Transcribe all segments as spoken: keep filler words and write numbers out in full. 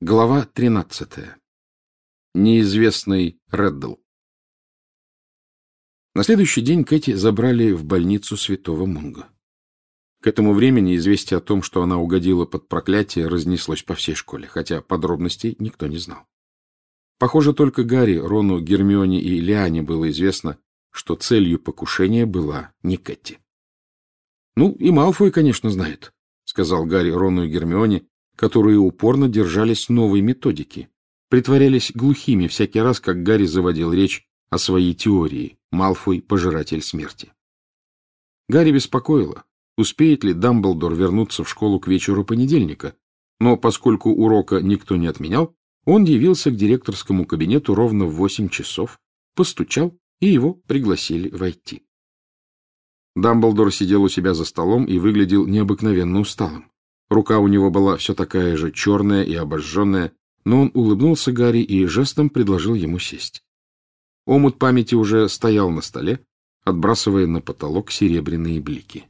Глава тринадцатая. Неизвестный Реддл. На следующий день Кэти забрали в больницу Святого Мунго. К этому времени известие о том, что она угодила под проклятие, разнеслось по всей школе, хотя подробностей никто не знал. Похоже, только Гарри, Рону, Гермионе и Лиане было известно, что целью покушения была не Кэти. — Ну, и Малфой, конечно, знает, — сказал Гарри Рону и Гермионе, которые упорно держались новой методики, притворялись глухими всякий раз, как Гарри заводил речь о своей теории «Малфой – пожиратель смерти». Гарри беспокоило, успеет ли Дамблдор вернуться в школу к вечеру понедельника, но поскольку урока никто не отменял, он явился к директорскому кабинету ровно в восемь часов, постучал, и его пригласили войти. Дамблдор сидел у себя за столом и выглядел необыкновенно усталым. Рука у него была все такая же черная и обожженная, но он улыбнулся Гарри и жестом предложил ему сесть. Омут памяти уже стоял на столе, отбрасывая на потолок серебряные блики.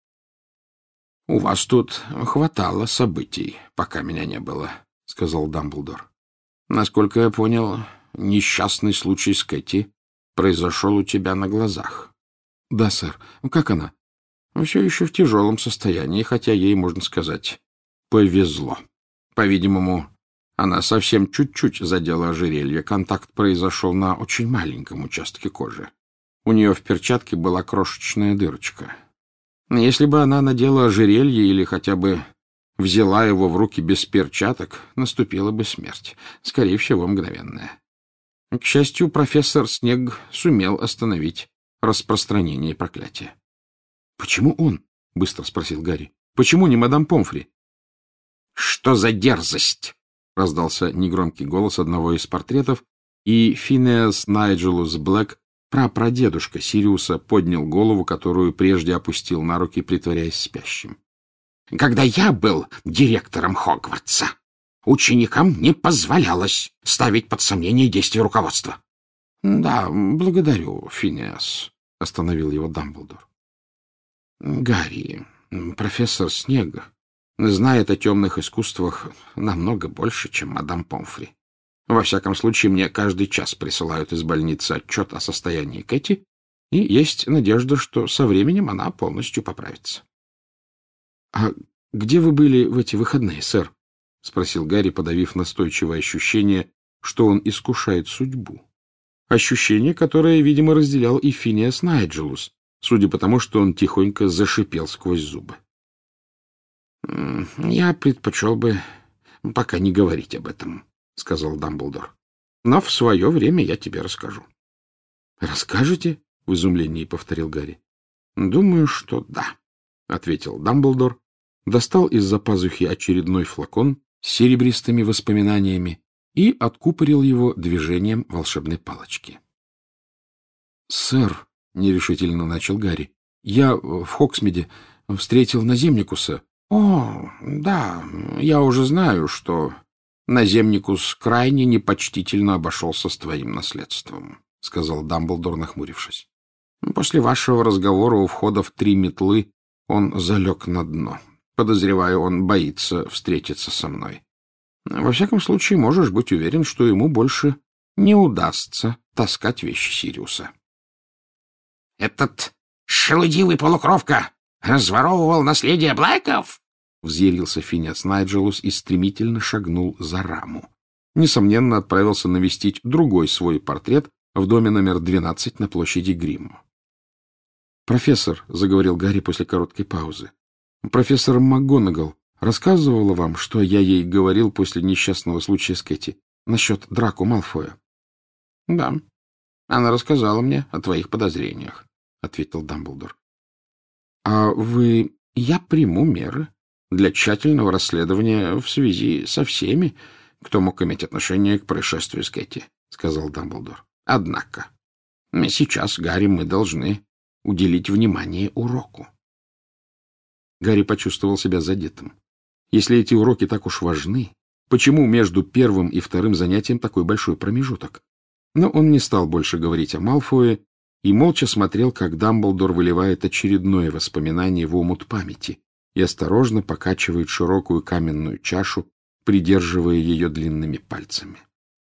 — У вас тут хватало событий, пока меня не было, — сказал Дамблдор. — Насколько я понял, несчастный случай с Кэти произошел у тебя на глазах. — Да, сэр. Как она? — Все еще в тяжелом состоянии, хотя ей, можно сказать, повезло. По-видимому, она совсем чуть-чуть задела ожерелье. Контакт произошел на очень маленьком участке кожи. У нее в перчатке была крошечная дырочка. Если бы она надела ожерелье или хотя бы взяла его в руки без перчаток, наступила бы смерть, скорее всего, мгновенная. К счастью, профессор Снег сумел остановить распространение проклятия. — Почему он? — быстро спросил Гарри. — Почему не мадам Помфри? — Что за дерзость? — раздался негромкий голос одного из портретов, и Финеас Найджелус Блэк, прапрадедушка Сириуса, поднял голову, которую прежде опустил на руки, притворяясь спящим. — Когда я был директором Хогвартса, ученикам не позволялось ставить под сомнение действия руководства. — Да, благодарю, Финеас, — остановил его Дамблдор. Гарри, профессор Снег знает о темных искусствах намного больше, чем мадам Помфри. Во всяком случае, мне каждый час присылают из больницы отчет о состоянии Кэти, и есть надежда, что со временем она полностью поправится. — А где вы были в эти выходные, сэр? — спросил Гарри, подавив настойчивое ощущение, что он искушает судьбу. Ощущение, которое, видимо, разделял и Финиас Найджелус, судя по тому, что он тихонько зашипел сквозь зубы. — Я предпочел бы пока не говорить об этом, — сказал Дамблдор. — Но в свое время я тебе расскажу. — Расскажете? — в изумлении повторил Гарри. — Думаю, что да, — ответил Дамблдор, достал из-за пазухи очередной флакон с серебристыми воспоминаниями и откупорил его движением волшебной палочки. — Сэр, — нерешительно начал Гарри, — я в Хоксмиде встретил наземникуса. — О, да, я уже знаю, что наземникус крайне непочтительно обошелся с твоим наследством, — сказал Дамблдор, нахмурившись. — После вашего разговора у входа в три метлы он залег на дно. Подозреваю, он боится встретиться со мной. Во всяком случае, можешь быть уверен, что ему больше не удастся таскать вещи Сириуса. — Этот шелудивый полукровка разворовывал наследие Блэков? — взъярился Финиас Найджелус и стремительно шагнул за раму. Несомненно, отправился навестить другой свой портрет в доме номер двенадцать на площади Гримм. — Профессор, — заговорил Гарри после короткой паузы, — профессор МакГонагал рассказывала вам, что я ей говорил после несчастного случая с Кэти насчет Драко Малфоя? — Да, она рассказала мне о твоих подозрениях, — ответил Дамблдор. — А вы... Я приму меры для тщательного расследования в связи со всеми, кто мог иметь отношение к происшествию с Кэти, — сказал Дамблдор. — Однако сейчас, Гарри, мы должны уделить внимание уроку. Гарри почувствовал себя задетым. Если эти уроки так уж важны, почему между первым и вторым занятием такой большой промежуток? Но он не стал больше говорить о Малфое и молча смотрел, как Дамблдор выливает очередное воспоминание в омут памяти и осторожно покачивает широкую каменную чашу придерживая ее длинными пальцами.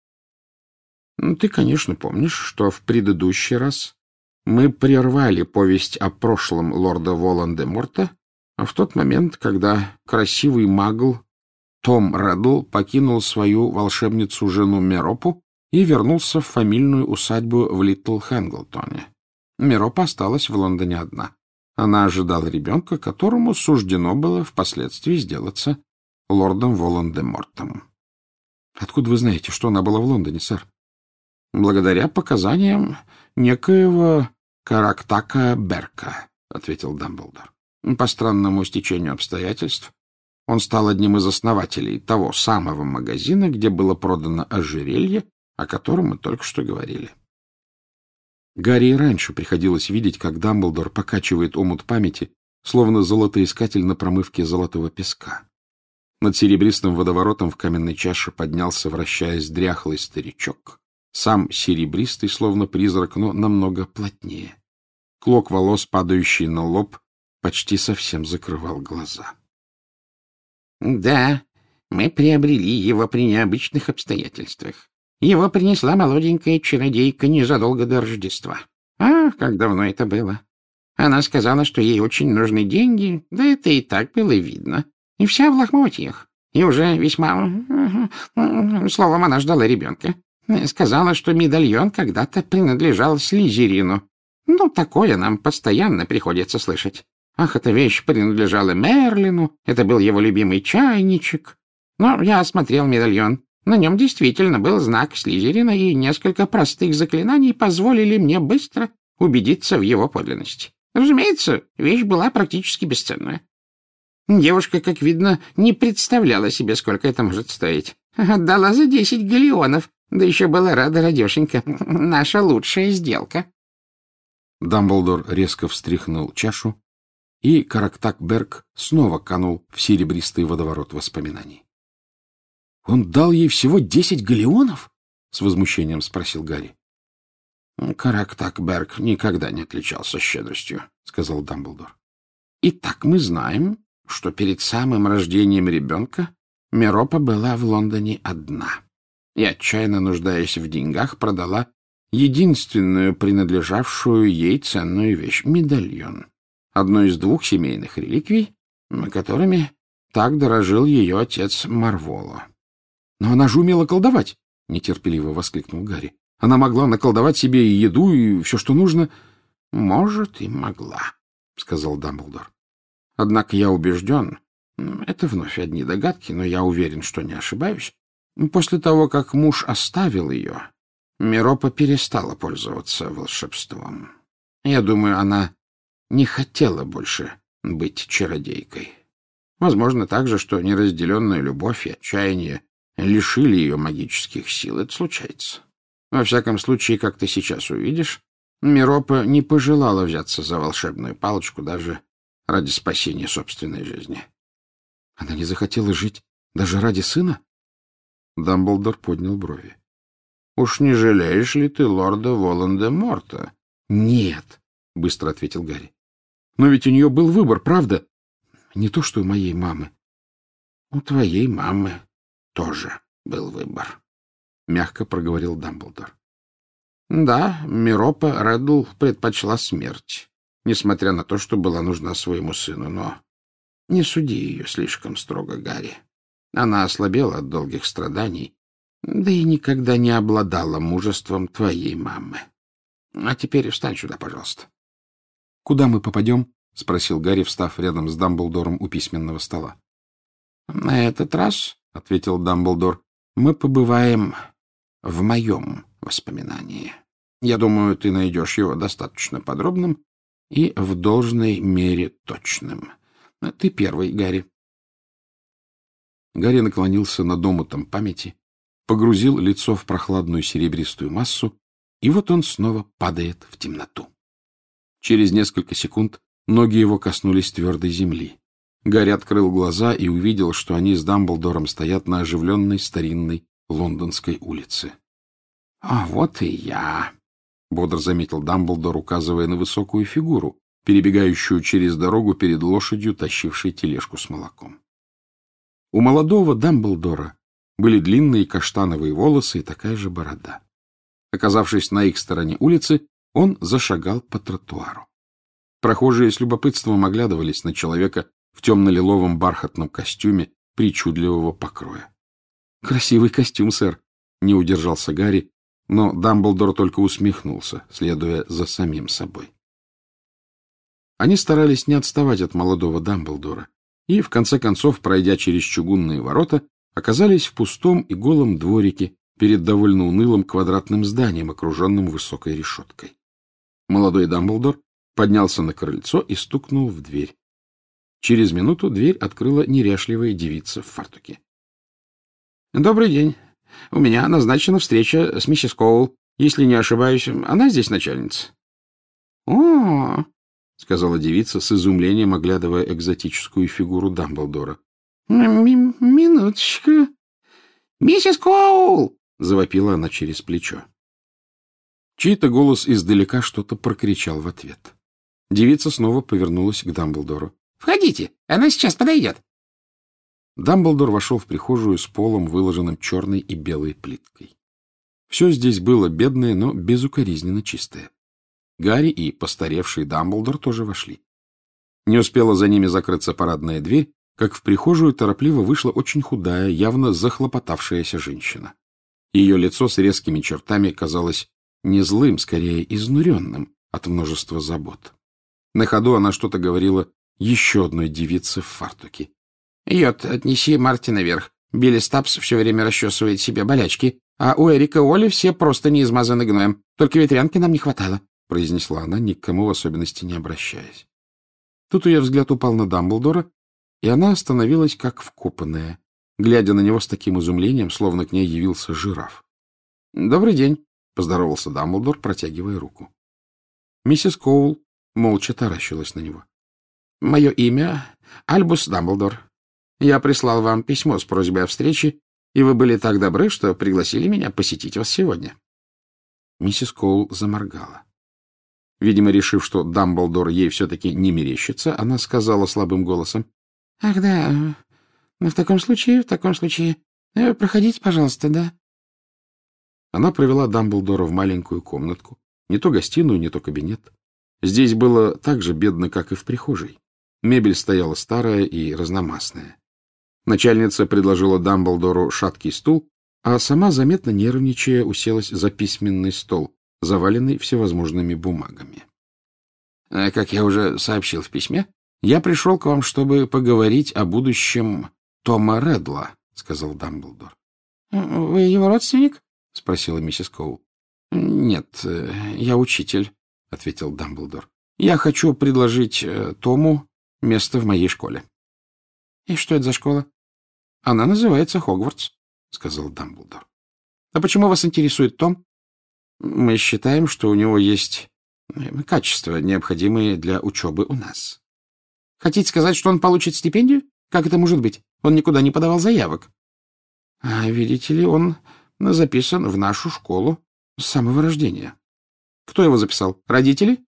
— Ты, конечно, помнишь, что в предыдущий раз мы прервали повесть о прошлом лорда Волан-де-Морта в тот момент, когда красивый магл Том Реддл покинул свою волшебницу-жену Меропу и вернулся в фамильную усадьбу в Литл-Хэнглтоне. Меропа осталась в Лондоне одна. Она ожидала ребенка, которому суждено было впоследствии сделаться лордом Волан-де-Мортом. — Откуда вы знаете, что она была в Лондоне, сэр? — Благодаря показаниям некоего Карактака Берка, — ответил Дамблдор. — По странному стечению обстоятельств он стал одним из основателей того самого магазина, где было продано ожерелье, о котором мы только что говорили. Гарри и раньше приходилось видеть, как Дамблдор покачивает омут памяти, словно золотоискатель на промывке золотого песка. Над серебристым водоворотом в каменной чаше поднялся, вращаясь, дряхлый старичок. Сам серебристый, словно призрак, но намного плотнее. Клок волос, падающий на лоб, почти совсем закрывал глаза. — Да, мы приобрели его при необычных обстоятельствах. Его принесла молоденькая чародейка незадолго до Рождества. Ах, как давно это было! Она сказала, что ей очень нужны деньги, да это и так было видно. И вся в лохмотьях. И уже весьма... Словом, она ждала ребенка. Сказала, что медальон когда-то принадлежал Слизерину. Ну, такое нам постоянно приходится слышать. Ах, эта вещь принадлежала Мерлину, это был его любимый чайничек. Но я осмотрел медальон. На нем действительно был знак Слизерина, и несколько простых заклинаний позволили мне быстро убедиться в его подлинности. Разумеется, вещь была практически бесценная. Девушка, как видно, не представляла себе, сколько это может стоить. Отдала за десять галеонов, да еще была рада радешенька. Наша лучшая сделка. Дамблдор резко встряхнул чашу, и Карактак Берк снова канул в серебристый водоворот воспоминаний. — Он дал ей всего десять галеонов? — с возмущением спросил Гарри. — Карактак Берк никогда не отличался щедростью, — сказал Дамблдор. — Итак, мы знаем, что перед самым рождением ребенка Меропа была в Лондоне одна и, отчаянно нуждаясь в деньгах, продала единственную принадлежавшую ей ценную вещь — медальон, одну из двух семейных реликвий, которыми так дорожил ее отец Марволо. — Но она же умела колдовать! — нетерпеливо воскликнул Гарри. — Она могла наколдовать себе и еду, и все, что нужно. — Может, и могла, — сказал Дамблдор. — Однако я убежден, это вновь одни догадки, но я уверен, что не ошибаюсь. После того, как муж оставил ее, Меропа перестала пользоваться волшебством. Я думаю, она не хотела больше быть чародейкой. Возможно также, что неразделенная любовь и отчаяние лишили ее магических сил. Это случается. Во всяком случае, как ты сейчас увидишь, Меропа не пожелала взяться за волшебную палочку даже ради спасения собственной жизни. Она не захотела жить даже ради сына? Дамблдор поднял брови. — Уж не жалеешь ли ты лорда Волан-де-Морта? — Нет, — быстро ответил Гарри. — Но ведь у нее был выбор, правда? Не то, что у моей мамы. — У твоей мамы тоже был выбор, — мягко проговорил Дамблдор. — Да, Меропа Реддл предпочла смерть, несмотря на то, что была нужна своему сыну, но не суди ее слишком строго, Гарри. Она ослабела от долгих страданий, да и никогда не обладала мужеством твоей мамы. А теперь встань сюда, пожалуйста. — Куда мы попадем? — спросил Гарри, встав рядом с Дамблдором у письменного стола. — На этот раз, — ответил Дамблдор, — мы побываем в моем воспоминании. Я думаю, ты найдешь его достаточно подробным и в должной мере точным. Ты первый, Гарри. Гарри наклонился над омутом памяти, погрузил лицо в прохладную серебристую массу, и вот он снова падает в темноту. Через несколько секунд ноги его коснулись твердой земли. Гарри открыл глаза и увидел, что они с Дамблдором стоят на оживленной старинной лондонской улице. — А вот и я, — бодро заметил Дамблдор, указывая на высокую фигуру, перебегающую через дорогу перед лошадью, тащившей тележку с молоком. У молодого Дамблдора были длинные каштановые волосы и такая же борода. Оказавшись на их стороне улицы, он зашагал по тротуару. Прохожие с любопытством оглядывались на человека в темно-лиловом бархатном костюме причудливого покроя. — Красивый костюм, сэр, — не удержался Гарри, но Дамблдор только усмехнулся, следуя за самим собой. Они старались не отставать от молодого Дамблдора и, в конце концов, пройдя через чугунные ворота, оказались в пустом и голом дворике перед довольно унылым квадратным зданием, окруженным высокой решеткой. Молодой Дамблдор поднялся на крыльцо и стукнул в дверь. Через минуту дверь открыла неряшливая девица в фартуке. — Добрый день. У меня назначена встреча с миссис Коул. Если не ошибаюсь, она здесь начальница? — О, — сказала девица с изумлением, оглядывая экзотическую фигуру Дамблдора. — Минуточку. — Миссис Коул! — завопила она через плечо. Чей-то голос издалека что-то прокричал в ответ. Девица снова повернулась к Дамблдору. — Входите, она сейчас подойдет. Дамблдор вошел в прихожую с полом, выложенным черной и белой плиткой. Все здесь было бедное, но безукоризненно чистое. Гарри и постаревший Дамблдор тоже вошли. Не успела за ними закрыться парадная дверь, как в прихожую торопливо вышла очень худая, явно захлопотавшаяся женщина. Ее лицо с резкими чертами казалось не злым, скорее изнуренным от множества забот. На ходу она что-то говорила еще одной девице в фартуке. — Йод, отнеси Марти наверх. Билли Стапс все время расчесывает себе болячки, а у Эрика Олли все просто не измазаны гноем. Только ветрянки нам не хватало, — произнесла она, ни к кому в особенности не обращаясь. Тут ее взгляд упал на Дамблдора, и она остановилась как вкопанная, глядя на него с таким изумлением, словно к ней явился жираф. — Добрый день, — поздоровался Дамблдор, протягивая руку. Миссис Коул молча таращилась на него. — Мое имя Альбус Дамблдор. Я прислал вам письмо с просьбой о встрече, и вы были так добры, что пригласили меня посетить вас сегодня. Миссис Коул заморгала. Видимо, решив, что Дамблдор ей все-таки не мерещится, она сказала слабым голосом. — Ах, да, в таком случае, в таком случае. Проходите, пожалуйста, да. Она провела Дамблдора в маленькую комнатку, не то гостиную, не то кабинет. Здесь было так же бедно, как и в прихожей. Мебель стояла старая и разномастная. Начальница предложила Дамблдору шаткий стул, а сама, заметно нервничая, уселась за письменный стол, заваленный всевозможными бумагами. — Как я уже сообщил в письме, я пришел к вам, чтобы поговорить о будущем Тома Редла, — сказал Дамблдор. — Вы его родственник? — спросила миссис Коул. — Нет, я учитель, — ответил Дамблдор. — Я хочу предложить Тому место в моей школе. — И что это за школа? — Она называется Хогвартс, — сказал Дамблдор. — А почему вас интересует Том? — Мы считаем, что у него есть качества, необходимые для учебы у нас. — Хотите сказать, что он получит стипендию? Как это может быть? Он никуда не подавал заявок. — А видите ли, он записан в нашу школу с самого рождения. — Кто его записал? Родители?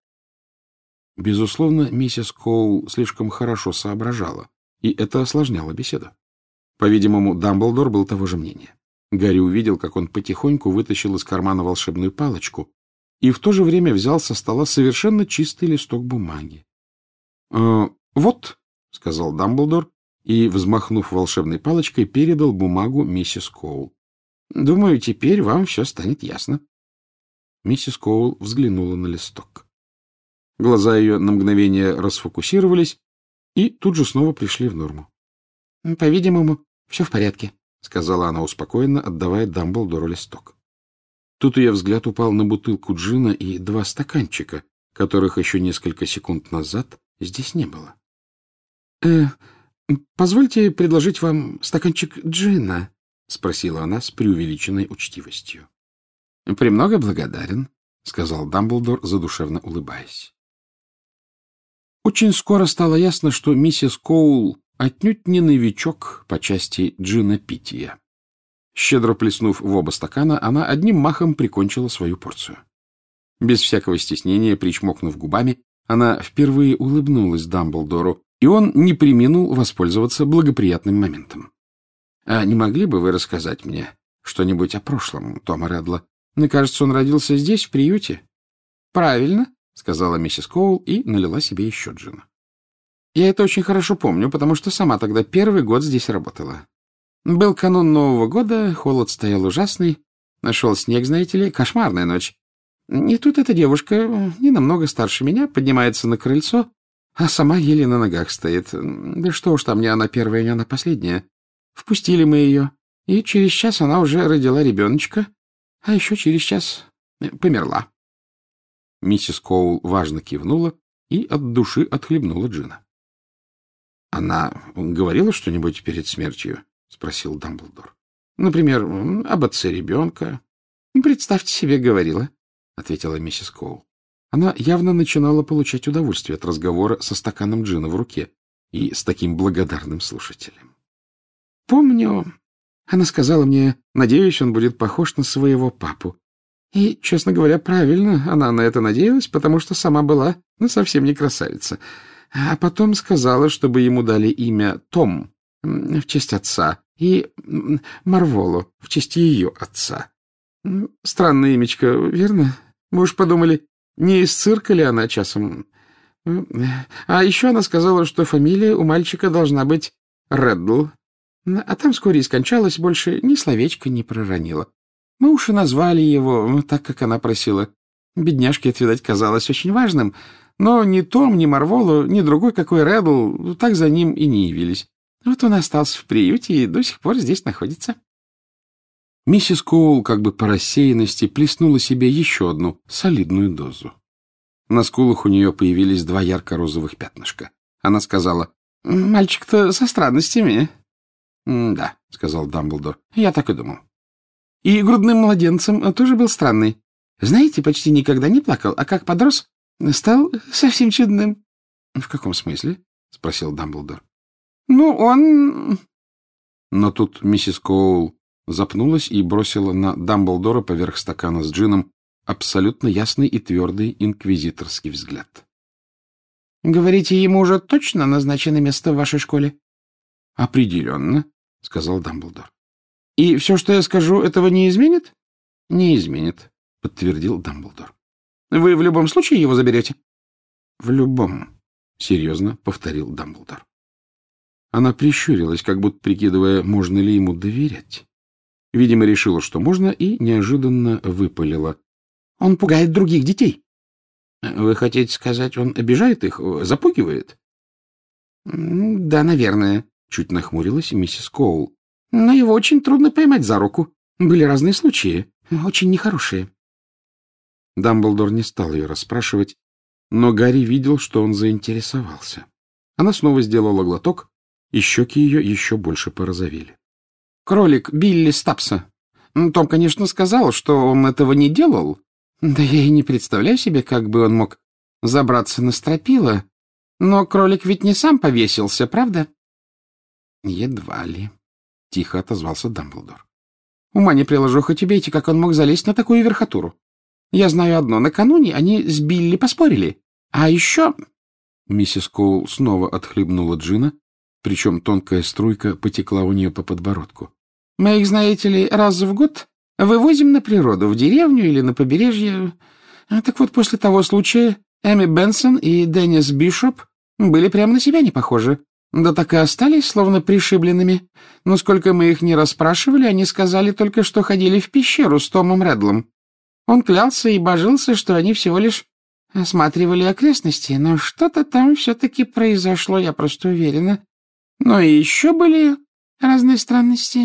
Безусловно, миссис Коул слишком хорошо соображала, и это осложняло беседу. По-видимому, Дамблдор был того же мнения. Гарри увидел, как он потихоньку вытащил из кармана волшебную палочку и в то же время взял со стола совершенно чистый листок бумаги. «Э, «Вот», — сказал Дамблдор, и, взмахнув волшебной палочкой, передал бумагу миссис Коул. «Думаю, теперь вам все станет ясно». Миссис Коул взглянула на листок. Глаза ее на мгновение расфокусировались и тут же снова пришли в норму. — По-видимому, все в порядке, — сказала она успокоенно, отдавая Дамблдору листок. Тут ее взгляд упал на бутылку джина и два стаканчика, которых еще несколько секунд назад здесь не было. — Э, позвольте предложить вам стаканчик джина, — спросила она с преувеличенной учтивостью. — Премного благодарен, — сказал Дамблдор, задушевно улыбаясь. Очень скоро стало ясно, что миссис Коул отнюдь не новичок по части джинопития. Щедро плеснув в оба стакана, она одним махом прикончила свою порцию. Без всякого стеснения, причмокнув губами, она впервые улыбнулась Дамблдору, и он не преминул воспользоваться благоприятным моментом. — А не могли бы вы рассказать мне что-нибудь о прошлом Тома Реддла? Мне кажется, он родился здесь, в приюте. — Правильно, — сказала миссис Коул и налила себе еще джина. — Я это очень хорошо помню, потому что сама тогда первый год здесь работала. Был канун Нового года, холод стоял ужасный, нашел снег, знаете ли, кошмарная ночь. И тут эта девушка, не намного старше меня, поднимается на крыльцо, а сама еле на ногах стоит. Да что уж там, не она первая, не она последняя. Впустили мы ее, и через час она уже родила ребеночка, а еще через час померла. Миссис Коул важно кивнула и от души отхлебнула джина. — Она говорила что-нибудь перед смертью? — спросил Дамблдор. — Например, об отце ребенка. — Представьте себе, говорила, — ответила миссис Коул. Она явно начинала получать удовольствие от разговора со стаканом джина в руке и с таким благодарным слушателем. — Помню, она сказала мне, надеюсь, он будет похож на своего папу. И, честно говоря, правильно она на это надеялась, потому что сама была, ну, совсем не красавица. А потом сказала, чтобы ему дали имя Том в честь отца и Марволу в честь ее отца. Странное имечко, верно? Мы уж подумали, не из цирка ли она часом? А еще она сказала, что фамилия у мальчика должна быть Реддл. А там вскоре и скончалась, больше ни словечко не проронила. Мы уж и назвали его так, как она просила. Бедняжке это, видать, казалось очень важным, но ни Том, ни Марволу, ни другой какой Реддл так за ним и не явились. Вот он остался в приюте и до сих пор здесь находится. Миссис Коул как бы по рассеянности плеснула себе еще одну солидную дозу. На скулах у нее появились два ярко-розовых пятнышка. Она сказала: — Мальчик-то со странностями. — Да, — сказал Дамблдор, — я так и думал. И грудным младенцем тоже был странный. Знаете, почти никогда не плакал, а как подрос, стал совсем чудным. — В каком смысле? — спросил Дамблдор. — Ну, он... Но тут миссис Коул запнулась и бросила на Дамблдора поверх стакана с джином абсолютно ясный и твердый инквизиторский взгляд. — Говорите, ему уже точно назначено место в вашей школе? — Определенно, — сказал Дамблдор. — И все, что я скажу, этого не изменит? — Не изменит, — подтвердил Дамблдор. — Вы в любом случае его заберете? — В любом, — серьезно повторил Дамблдор. Она прищурилась, как будто прикидывая, можно ли ему доверять. Видимо, решила, что можно, и неожиданно выпалила. — Он пугает других детей. — Вы хотите сказать, он обижает их, запугивает? — Да, наверное, — чуть нахмурилась миссис Коул. — Но его очень трудно поймать за руку. Были разные случаи, очень нехорошие. Дамблдор не стал ее расспрашивать, но Гарри видел, что он заинтересовался. Она снова сделала глоток, и щеки ее еще больше порозовели. — Кролик Билли Стапса. Том, конечно, сказал, что он этого не делал. Да я и не представляю себе, как бы он мог забраться на стропила. Но кролик ведь не сам повесился, правда? — Едва ли, — тихо отозвался Дамблдор. — Ума не приложу, хоть убейте, как он мог залезть на такую верхотуру. Я знаю одно. Накануне они с Билли поспорили. А еще... Миссис Коул снова отхлебнула джина, причем тонкая струйка потекла у нее по подбородку. — Мы их, знаете ли, раз в год вывозим на природу, в деревню или на побережье. Так вот, после того случая Эми Бенсон и Деннис Бишоп были прямо на себя не похожи. Да так и остались, словно пришибленными. Но сколько мы их не расспрашивали, они сказали только, что ходили в пещеру с Томом Реддлом. Он клялся и божился, что они всего лишь осматривали окрестности, но что-то там все-таки произошло, я просто уверена. Но и еще были разные странности.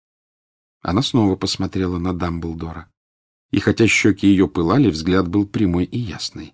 Она снова посмотрела на Дамблдора. И хотя щеки ее пылали, взгляд был прямой и ясный.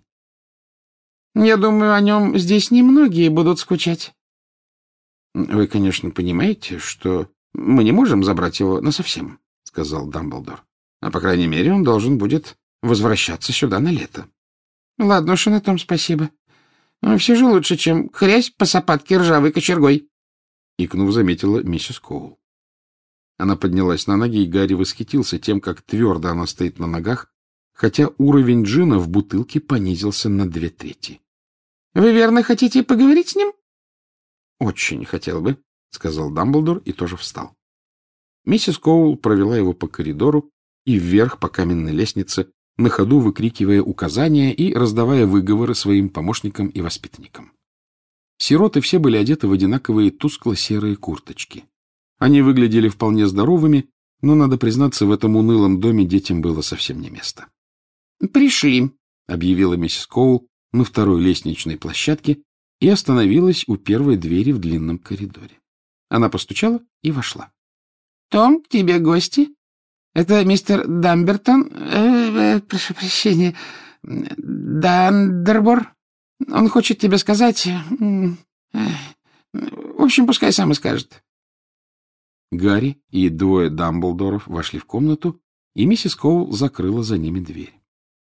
— Я думаю, о нем здесь немногие будут скучать. — Вы, конечно, понимаете, что мы не можем забрать его насовсем, — сказал Дамблдор. — А, по крайней мере, он должен будет возвращаться сюда на лето. — Ладно уж, и на том спасибо. Но все же лучше, чем хрясь по сапатке ржавой кочергой. Икнув, заметила миссис Коул. Она поднялась на ноги, и Гарри восхитился тем, как твердо она стоит на ногах, хотя уровень джина в бутылке понизился на две трети. — Вы верно хотите поговорить с ним? — Очень хотел бы, — сказал Дамблдор и тоже встал. Миссис Коул провела его по коридору и вверх по каменной лестнице, на ходу выкрикивая указания и раздавая выговоры своим помощникам и воспитанникам. Сироты все были одеты в одинаковые тускло-серые курточки. Они выглядели вполне здоровыми, но, надо признаться, в этом унылом доме детям было совсем не место. «Пришли», — объявила миссис Коул на второй лестничной площадке и остановилась у первой двери в длинном коридоре. Она постучала и вошла. — Том, к тебе гости. Это мистер Дамбертон, э, э, прошу прощения, Дандербор. Он хочет тебе сказать... Э, э, в общем, пускай сам и скажет. Гарри и двое Дамблдоров вошли в комнату, и миссис Коул закрыла за ними дверь.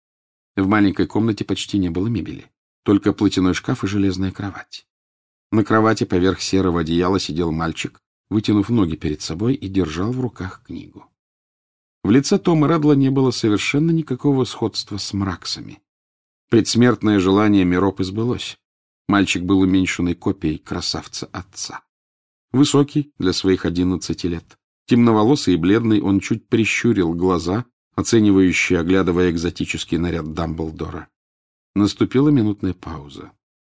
В маленькой комнате почти не было мебели, только платяной шкаф и железная кровать. На кровати поверх серого одеяла сидел мальчик, вытянув ноги перед собой и держал в руках книгу. В лице Тома Реддла не было совершенно никакого сходства с Мраксами. Предсмертное желание Меропы сбылось. Мальчик был уменьшенной копией красавца отца. Высокий для своих одиннадцати лет, темноволосый и бледный, он чуть прищурил глаза, оценивающие, оглядывая экзотический наряд Дамблдора. Наступила минутная пауза.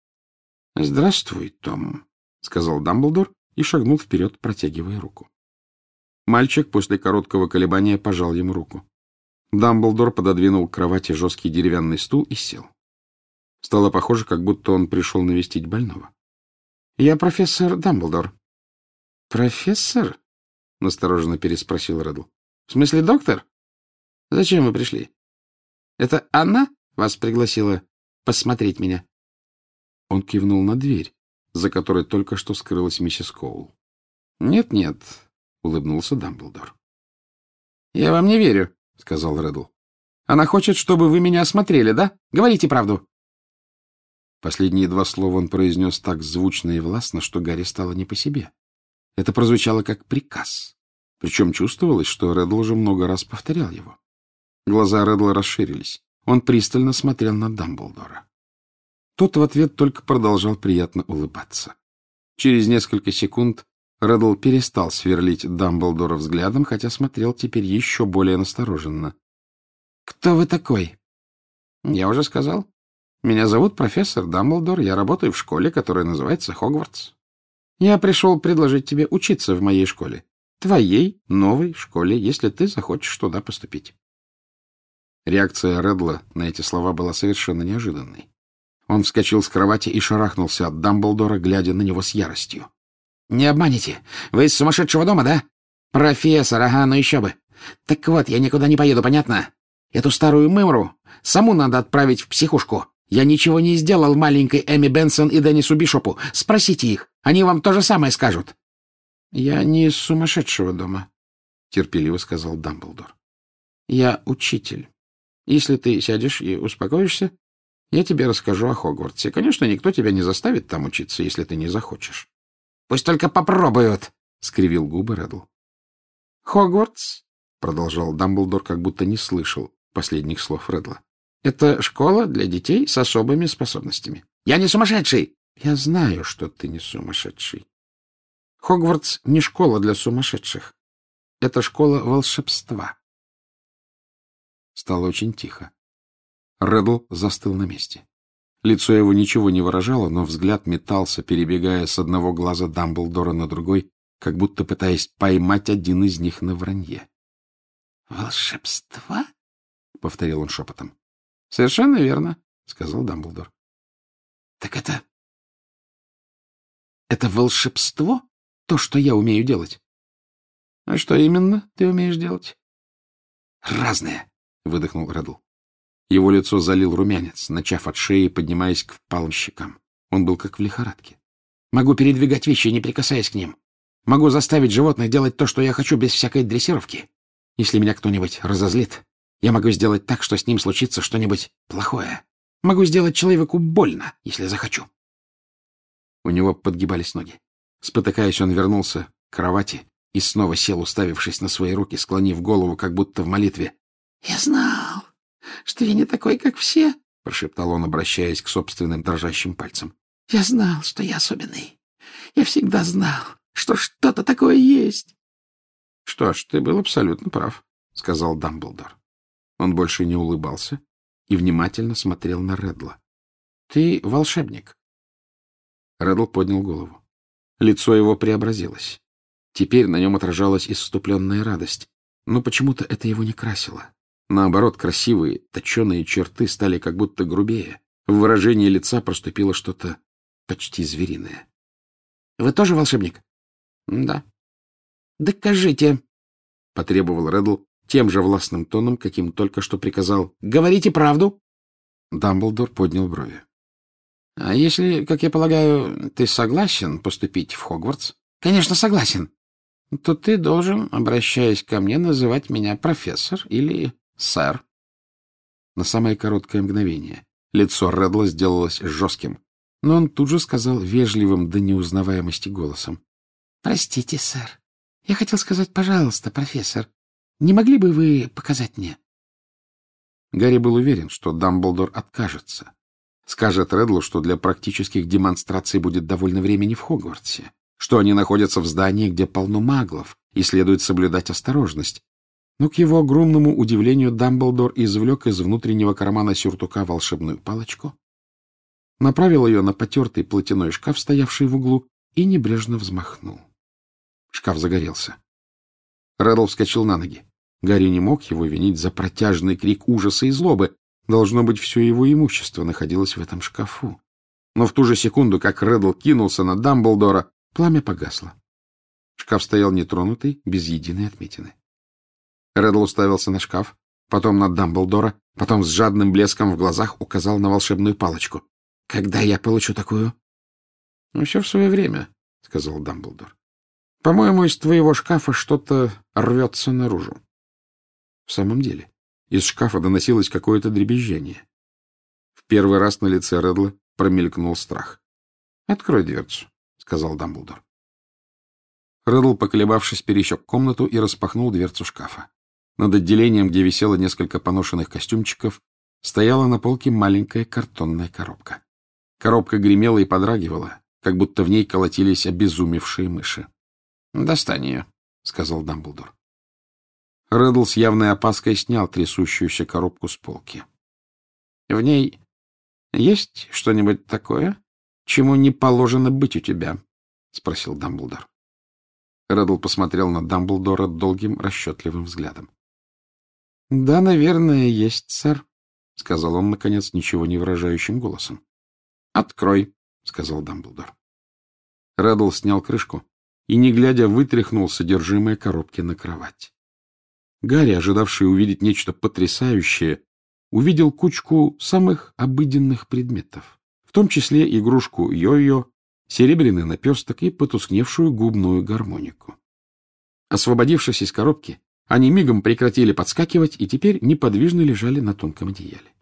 — Здравствуй, Том, — сказал Дамблдор и шагнул вперед, протягивая руку. Мальчик после короткого колебания пожал ему руку. Дамблдор пододвинул к кровати жесткий деревянный стул и сел. Стало похоже, как будто он пришел навестить больного. — Я профессор Дамблдор. — Профессор? — настороженно переспросил Реддл. — В смысле доктор? Зачем вы пришли? Это она вас пригласила посмотреть меня? Он кивнул на дверь, за которой только что скрылась миссис Коул. «Нет, — Нет-нет, — улыбнулся Дамблдор. — Я вам не верю, — сказал Реддл. — Она хочет, чтобы вы меня осмотрели, да? Говорите правду. Последние два слова он произнес так звучно и властно, что Гарри стало не по себе. Это прозвучало как приказ. Причем чувствовалось, что Реддл уже много раз повторял его. Глаза Реддла расширились. Он пристально смотрел на Дамблдора. Тот в ответ только продолжал приятно улыбаться. Через несколько секунд Реддл перестал сверлить Дамблдора взглядом, хотя смотрел теперь еще более настороженно. — Кто вы такой? — Я уже сказал. Меня зовут профессор Дамблдор, я работаю в школе, которая называется Хогвартс. Я пришел предложить тебе учиться в моей школе. Твоей новой школе, если ты захочешь туда поступить. Реакция Реддла на эти слова была совершенно неожиданной. Он вскочил с кровати и шарахнулся от Дамблдора, глядя на него с яростью. — Не обманите! Вы из сумасшедшего дома, да? Профессор, ага, ну еще бы. Так вот, я никуда не поеду, понятно? Эту старую мымру саму надо отправить в психушку. Я ничего не сделал маленькой Эми Бенсон и Деннису Бишопу. Спросите их, они вам то же самое скажут. — Я не из сумасшедшего дома, — терпеливо сказал Дамблдор. — Я учитель. Если ты сядешь и успокоишься, я тебе расскажу о Хогвартсе. Конечно, никто тебя не заставит там учиться, если ты не захочешь. — Пусть только попробуют, — скривил губы Реддл. — Хогвартс, — продолжал Дамблдор, как будто не слышал последних слов Реддла, — это школа для детей с особыми способностями. — Я не сумасшедший! — Я знаю, что ты не сумасшедший. Хогвартс не школа для сумасшедших. Это школа волшебства. Стало очень тихо. Реддл застыл на месте. Лицо его ничего не выражало, но взгляд метался, перебегая с одного глаза Дамблдора на другой, как будто пытаясь поймать один из них на вранье. — Волшебства? — повторил он шепотом. — Совершенно верно, — сказал Дамблдор. — Так это... Это волшебство? То, что я умею делать? — А что именно ты умеешь делать? — Разное, — выдохнул Реддл. Его лицо залил румянец, начав от шеи, поднимаясь к впалым щекам. Он был как в лихорадке. Могу передвигать вещи, не прикасаясь к ним. Могу заставить животных делать то, что я хочу, без всякой дрессировки. Если меня кто-нибудь разозлит, я могу сделать так, что с ним случится что-нибудь плохое. Могу сделать человеку больно, если захочу. У него подгибались ноги. Спотыкаясь, он вернулся к кровати и снова сел, уставившись на свои руки, склонив голову, как будто в молитве. — Я знал, что я не такой, как все, — прошептал он, обращаясь к собственным дрожащим пальцам. — Я знал, что я особенный. Я всегда знал, что что-то такое есть. — Что ж, ты был абсолютно прав, — сказал Дамблдор. Он больше не улыбался и внимательно смотрел на Реддла. — Ты волшебник. Реддл поднял голову. Лицо его преобразилось. Теперь на нем отражалась исступленная радость, но почему-то это его не красило. Наоборот, красивые, точеные черты стали как будто грубее. В выражении лица проступило что-то почти звериное. — Вы тоже волшебник? — Да. — Докажите, — потребовал Реддл тем же властным тоном, каким только что приказал. — Говорите правду. Дамблдор поднял брови. — А если, как я полагаю, ты согласен поступить в Хогвартс? — Конечно, согласен. — То ты должен, обращаясь ко мне, называть меня профессор или сэр. На самое короткое мгновение лицо Реддла сделалось жестким, но он тут же сказал вежливым до неузнаваемости голосом. — Простите, сэр. Я хотел сказать, пожалуйста, профессор, не могли бы вы показать мне? Гарри был уверен, что Дамблдор откажется. Скажет Реддлу, что для практических демонстраций будет довольно времени в Хогвартсе, что они находятся в здании, где полно маглов, и следует соблюдать осторожность. Но, к его огромному удивлению, Дамблдор извлек из внутреннего кармана сюртука волшебную палочку, направил ее на потертый платяной шкаф, стоявший в углу, и небрежно взмахнул. Шкаф загорелся. Реддл вскочил на ноги. Гарри не мог его винить за протяжный крик ужаса и злобы. Должно быть, все его имущество находилось в этом шкафу. Но в ту же секунду, как Реддл кинулся на Дамблдора, пламя погасло. Шкаф стоял нетронутый, без единой отметины. Реддл уставился на шкаф, потом на Дамблдора, потом с жадным блеском в глазах указал на волшебную палочку. — Когда я получу такую? — Ну, все в свое время, — сказал Дамблдор. — По-моему, из твоего шкафа что-то рвется наружу. В самом деле, из шкафа доносилось какое-то дребезжание. В первый раз на лице Реддла промелькнул страх. — Открой дверцу, — сказал Дамблдор. Реддл, поколебавшись, пересек комнату и распахнул дверцу шкафа. Над отделением, где висело несколько поношенных костюмчиков, стояла на полке маленькая картонная коробка. Коробка гремела и подрагивала, как будто в ней колотились обезумевшие мыши. — Достань ее, — сказал Дамблдор. Реддл с явной опаской снял трясущуюся коробку с полки. — В ней есть что-нибудь такое, чему не положено быть у тебя? — спросил Дамблдор. Реддл посмотрел на Дамблдора долгим расчетливым взглядом. — Да, наверное, есть, сэр, — сказал он, наконец, ничего не выражающим голосом. — Открой, — сказал Дамблдор. Реддл снял крышку и, не глядя, вытряхнул содержимое коробки на кровать. Гарри, ожидавший увидеть нечто потрясающее, увидел кучку самых обыденных предметов, в том числе игрушку йо-йо, серебряный наперсток и потускневшую губную гармонику. Освободившись из коробки, они мигом прекратили подскакивать и теперь неподвижно лежали на тонком одеяле.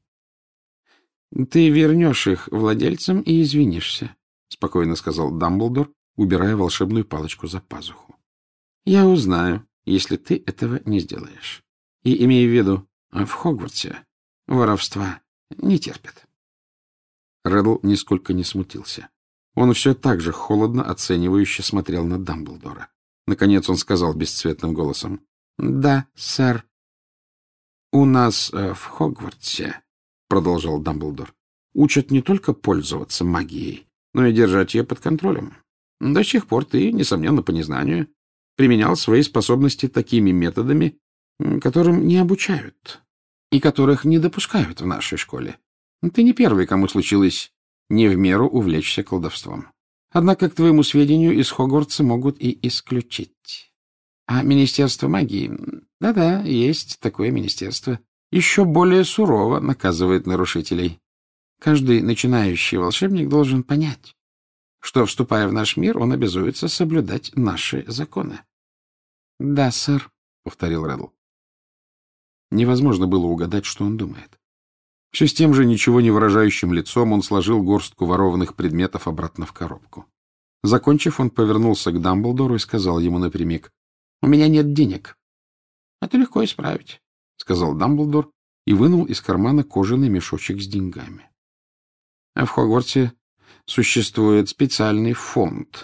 — Ты вернешь их владельцам и извинишься, — спокойно сказал Дамблдор, убирая волшебную палочку за пазуху. — Я узнаю, если ты этого не сделаешь. И имей в виду, в Хогвартсе воровства не терпят. Реддл нисколько не смутился. Он все так же холодно оценивающе смотрел на Дамблдора. Наконец он сказал бесцветным голосом: — Да, сэр. — У нас э, в Хогвартсе, — продолжал Дамблдор, — учат не только пользоваться магией, но и держать ее под контролем. До сих пор ты, несомненно, по незнанию, применял свои способности такими методами, которым не обучают и которых не допускают в нашей школе. Ты не первый, кому случилось не в меру увлечься колдовством. Однако, к твоему сведению, из Хогвартса могут и исключить. А Министерство магии, да-да, есть такое министерство, еще более сурово наказывает нарушителей. Каждый начинающий волшебник должен понять, что, вступая в наш мир, он обязуется соблюдать наши законы. — Да, сэр, — повторил Реддл. Невозможно было угадать, что он думает. Все с тем же ничего не выражающим лицом он сложил горстку ворованных предметов обратно в коробку. Закончив, он повернулся к Дамблдору и сказал ему напрямик: — У меня нет денег. — Это легко исправить, — сказал Дамблдор и вынул из кармана кожаный мешочек с деньгами. — А в Хогвартсе существует специальный фонд,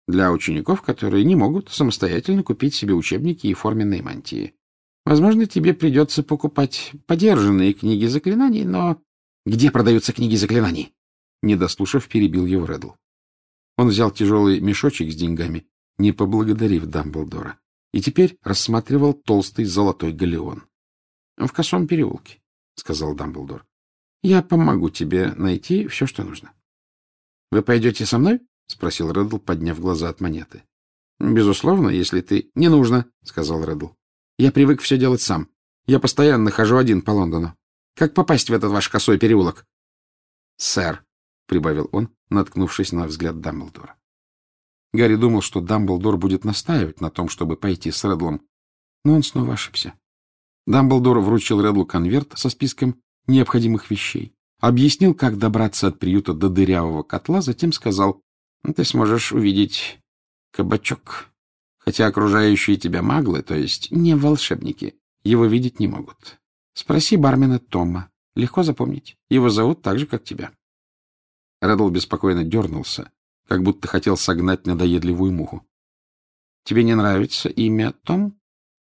Для учеников, которые не могут самостоятельно купить себе учебники и форменные мантии. Возможно, тебе придется покупать подержанные книги заклинаний, но... Где продаются книги заклинаний? Не дослушав, перебил его Реддл. Он взял тяжелый мешочек с деньгами, не поблагодарив Дамблдора, и теперь рассматривал толстый золотой галеон. — В косом переулке, — сказал Дамблдор. — Я помогу тебе найти все, что нужно. — Вы пойдете со мной? — спросил Реддл, подняв глаза от монеты. — Безусловно, если ты... — Не нужно, — сказал Реддл. — Я привык все делать сам. Я постоянно хожу один по Лондону. Как попасть в этот ваш косой переулок? — Сэр, — прибавил он, наткнувшись на взгляд Дамблдора. Гарри думал, что Дамблдор будет настаивать на том, чтобы пойти с Реддлом, но он снова ошибся. Дамблдор вручил Реддлу конверт со списком необходимых вещей, объяснил, как добраться от приюта до дырявого котла, затем сказал: — Ты сможешь увидеть кабачок, хотя окружающие тебя маглы, то есть не волшебники, его видеть не могут. Спроси бармена Тома. Легко запомнить. Его зовут так же, как тебя. Реддл беспокойно дернулся, как будто хотел согнать надоедливую муху. — Тебе не нравится имя Том?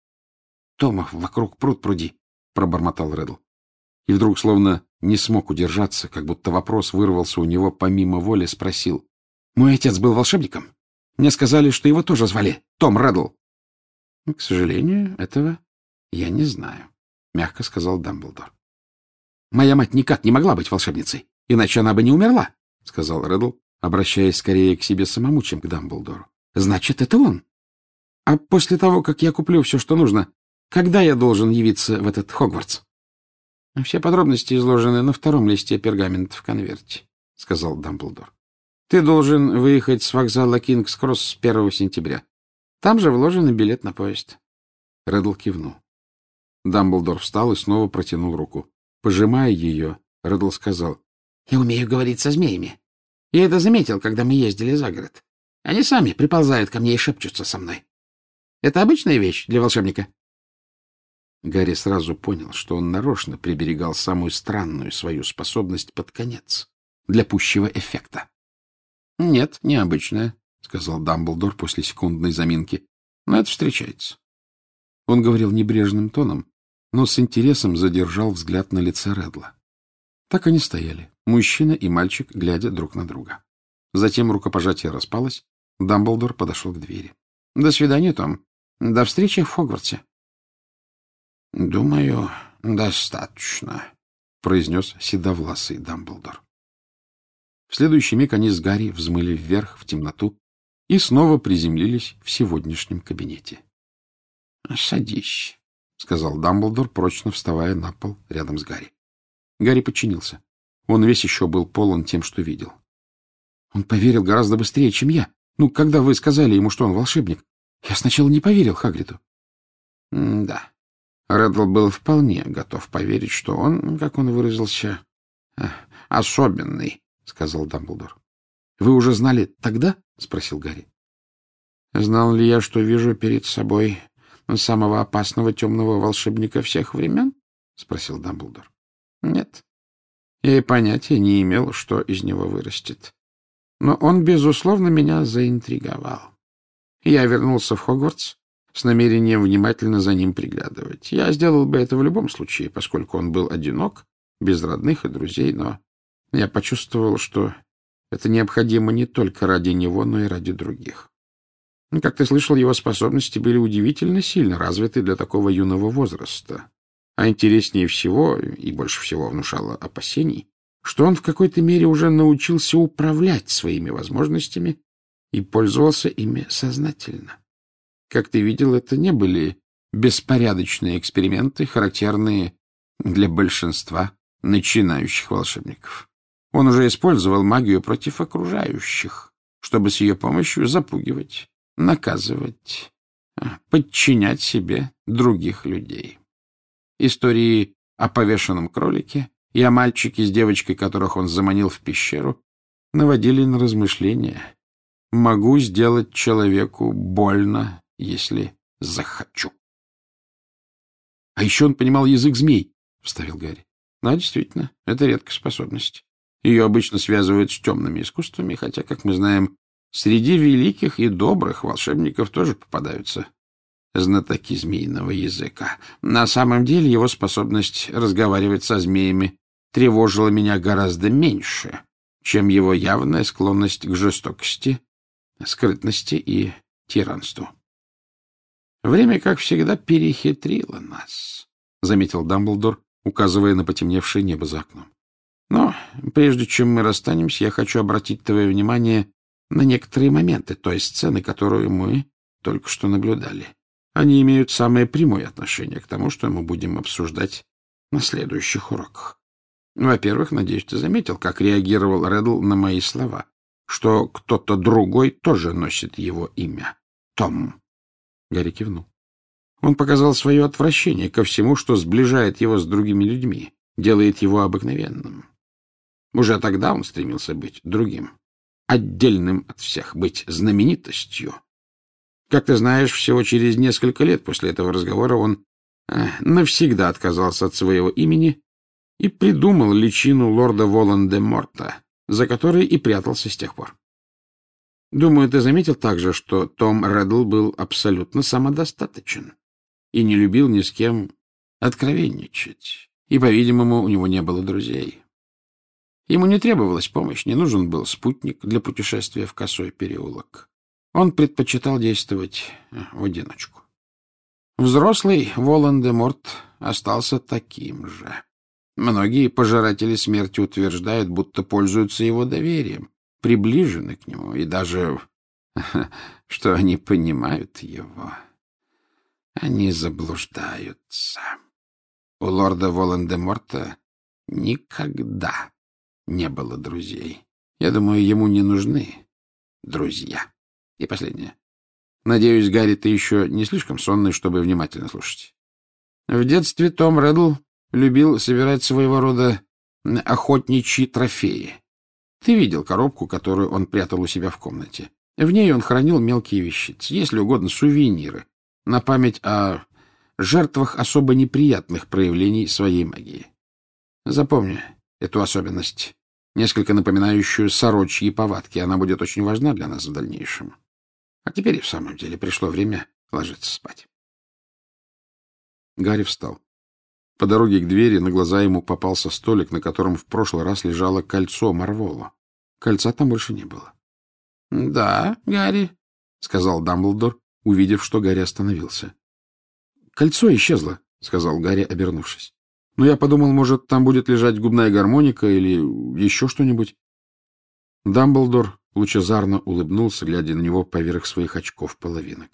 — Томов вокруг пруд пруди, — пробормотал Реддл. И вдруг, словно не смог удержаться, как будто вопрос вырвался у него помимо воли, спросил: — Мой отец был волшебником? Мне сказали, что его тоже звали Том Реддл. — К сожалению, этого я не знаю, — мягко сказал Дамблдор. — Моя мать никак не могла быть волшебницей, иначе она бы не умерла, — сказал Реддл, обращаясь скорее к себе самому, чем к Дамблдору. — Значит, это он. А после того, как я куплю все, что нужно, когда я должен явиться в этот Хогвартс? — Все подробности изложены на втором листе пергамента в конверте, — сказал Дамблдор. — Ты должен выехать с вокзала Кингс-Кросс с первого сентября. Там же вложен и билет на поезд. Реддл кивнул. Дамблдор встал и снова протянул руку. Пожимая ее, Реддл сказал: — Я умею говорить со змеями. Я это заметил, когда мы ездили за город. Они сами приползают ко мне и шепчутся со мной. Это обычная вещь для волшебника? Гарри сразу понял, что он нарочно приберегал самую странную свою способность под конец, для пущего эффекта. — Нет, необычная, — сказал Дамблдор после секундной заминки. — Но это встречается. Он говорил небрежным тоном, но с интересом задержал взгляд на лице Реддла. Так они стояли, мужчина и мальчик, глядя друг на друга. Затем рукопожатие распалось, Дамблдор подошел к двери. — До свидания, Том. До встречи в Хогвартсе. — Думаю, достаточно, — произнес седовласый Дамблдор. В следующий миг они с Гарри взмыли вверх в темноту и снова приземлились в сегодняшнем кабинете. — Садись, — сказал Дамблдор, прочно вставая на пол рядом с Гарри. Гарри подчинился. Он весь еще был полон тем, что видел. Он поверил гораздо быстрее, чем я. Ну, когда вы сказали ему, что он волшебник, я сначала не поверил Хагриду. — Да. Реддл был вполне готов поверить, что он, как он выразился, особенный, — сказал Дамблдор. — Вы уже знали тогда? — спросил Гарри. — Знал ли я, что вижу перед собой самого опасного темного волшебника всех времен? — спросил Дамблдор. — Нет. Я и понятия не имел, что из него вырастет. Но он, безусловно, меня заинтриговал. Я вернулся в Хогвартс с намерением внимательно за ним приглядывать. Я сделал бы это в любом случае, поскольку он был одинок, без родных и друзей, но я почувствовал, что это необходимо не только ради него, но и ради других. Как ты слышал, его способности были удивительно сильно развиты для такого юного возраста. А интереснее всего, и больше всего внушало опасений, что он в какой-то мере уже научился управлять своими возможностями и пользовался ими сознательно. Как ты видел, это не были беспорядочные эксперименты, характерные для большинства начинающих волшебников. Он уже использовал магию против окружающих, чтобы с ее помощью запугивать, наказывать, подчинять себе других людей. Истории о повешенном кролике и о мальчике с девочкой, которых он заманил в пещеру, наводили на размышления. Могу сделать человеку больно, если захочу. — А еще он понимал язык змей, — вставил Гарри. — Да, действительно, это редкая способность. Ее обычно связывают с темными искусствами, хотя, как мы знаем, Среди великих и добрых волшебников тоже попадаются знатоки змеиного языка. На самом деле его способность разговаривать со змеями тревожила меня гораздо меньше, чем его явная склонность к жестокости, скрытности и тиранству. Время, как всегда, перехитрило нас, — заметил Дамблдор, указывая на потемневшее небо за окном. Но прежде чем мы расстанемся, я хочу обратить твое внимание на некоторые моменты той сцены, которую мы только что наблюдали. Они имеют самое прямое отношение к тому, что мы будем обсуждать на следующих уроках. Во-первых, надеюсь, ты заметил, как реагировал Реддл на мои слова, что кто-то другой тоже носит его имя — Том. Гарри кивнул. Он показал свое отвращение ко всему, что сближает его с другими людьми, делает его обыкновенным. Уже тогда он стремился быть другим, отдельным от всех, быть знаменитостью. Как ты знаешь, всего через несколько лет после этого разговора он э, навсегда отказался от своего имени и придумал личину лорда Волан-де-Морта, за которой и прятался с тех пор. Думаю, ты заметил также, что Том Реддл был абсолютно самодостаточен и не любил ни с кем откровенничать, и, по-видимому, у него не было друзей. Ему не требовалась помощь, не нужен был спутник для путешествия в Косой переулок. Он предпочитал действовать в одиночку. Взрослый Волан-де-Морт остался таким же. Многие пожиратели смерти утверждают, будто пользуются его доверием, приближены к нему, и даже, что они понимают его. Они заблуждаются. У лорда Волан-де-Морта никогда не было друзей. Я думаю, ему не нужны друзья. И последнее. Надеюсь, Гарри, ты еще не слишком сонный, чтобы внимательно слушать. В детстве Том Реддл любил собирать своего рода охотничьи трофеи. Ты видел коробку, которую он прятал у себя в комнате. В ней он хранил мелкие вещицы, если угодно, сувениры, на память о жертвах особо неприятных проявлений своей магии. Запомни эту особенность, несколько напоминающую сорочьи повадки. Она будет очень важна для нас в дальнейшем. А теперь и в самом деле пришло время ложиться спать. Гарри встал. По дороге к двери на глаза ему попался столик, на котором в прошлый раз лежало кольцо Марвола. Кольца там больше не было. — Да, Гарри, — сказал Дамблдор, увидев, что Гарри остановился. — Кольцо исчезло, — сказал Гарри, обернувшись. — Но я подумал, может, там будет лежать губная гармоника или еще что-нибудь. Дамблдор лучезарно улыбнулся, глядя на него поверх своих очков-половинок.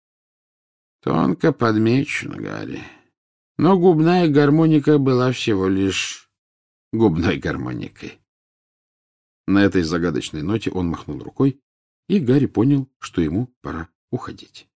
— Тонко подмечено, Гарри. Но губная гармоника была всего лишь губной гармоникой. На этой загадочной ноте он махнул рукой, и Гарри понял, что ему пора уходить.